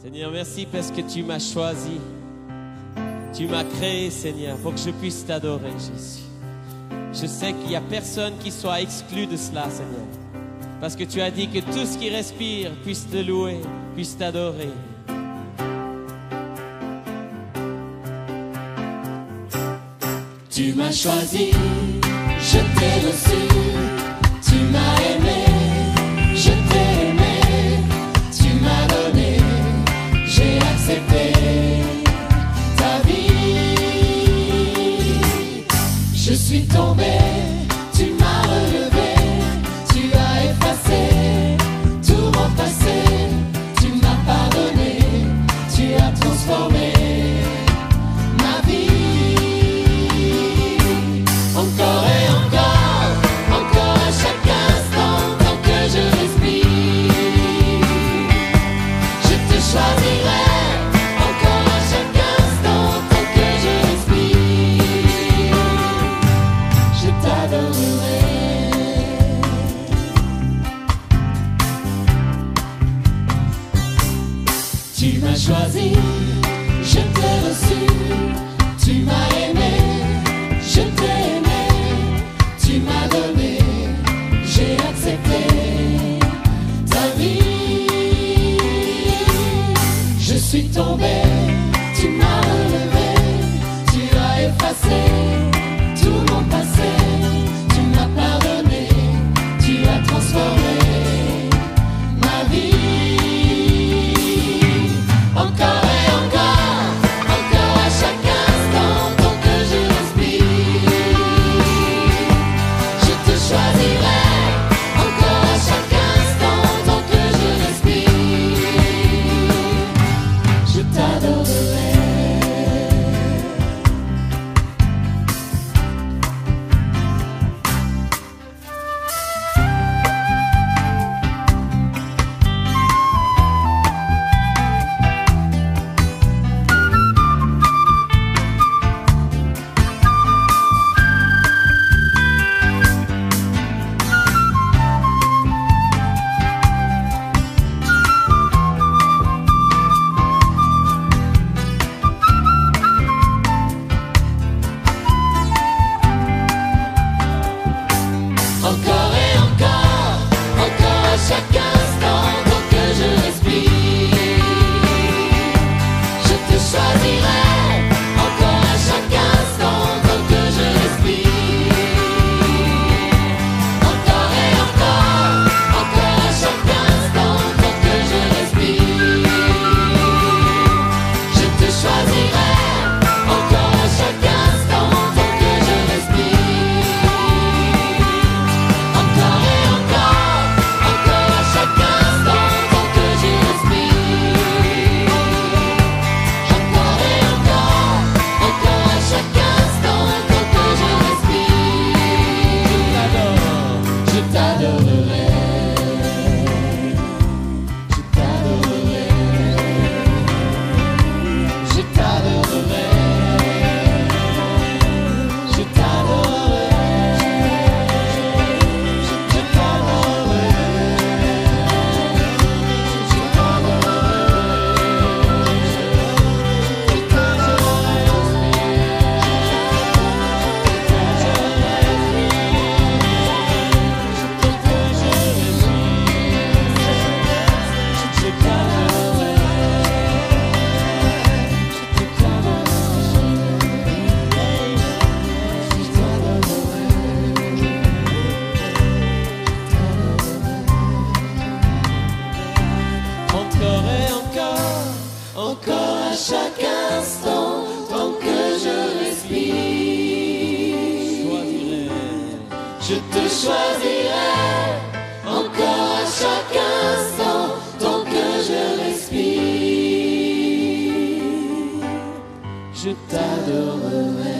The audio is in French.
Seigneur, merci parce que tu m'as choisi. Tu m'as créé, Seigneur, pour que je puisse t'adorer, Jésus. Je sais qu'il n'y a personne qui soit exclu de cela, Seigneur. Parce que tu as dit que tout ce qui respire puisse te louer, puisse t'adorer. Tu m'as choisi, je t'ai reçu. Tu m'as aimé, je t'ai aimé. Tu m'as donné, j'ai accepté ta vie. Je suis tombé, tu m'as relevé. Tu as effacé tout mon passé. Tu m'as pardonné, tu as transformé ma vie. Encore et encore, encore à chaque instant, tant que je respire, je te choisirai. Encore à chaque instant, tant que je respire, je t'adorerai. Tu m'as choisi, je t'ai reçu. Tu m'as aimé, je t'ai aimé. Tu m'as donné, j'ai accepté ta vie. Je suis tombé, tu m'as relevé. Tu as effacé tout mon passé. Tu m'as pardonné, tu as transformé ma vie. Encore et encore, encore à chaque instant, tant que je respire, je te choisirai. Encore à chaque instant, tant que je respire, je t'adorerai. Encore et encore, encore à chaque instant, tant que je respire, je te choisirai. Encore à chaque instant, tant que je respire. Encore et encore à chaque instant, tant que je respire, je te choisirai. Encore à chaque instant, tant que je respire. Encore et encore à chaque instant, tant que je respire. Encore et encore à chaque instant, tant que je respire. Je t'adorerai. Je t'adorerai. Je t'adorerai. Je t'adorerai. Je t'adorerai. Je Encore et encore à chaque instant, tant que je respire, je te choisirai. Encore à chaque instant, tant que je respire, je t'adorerai.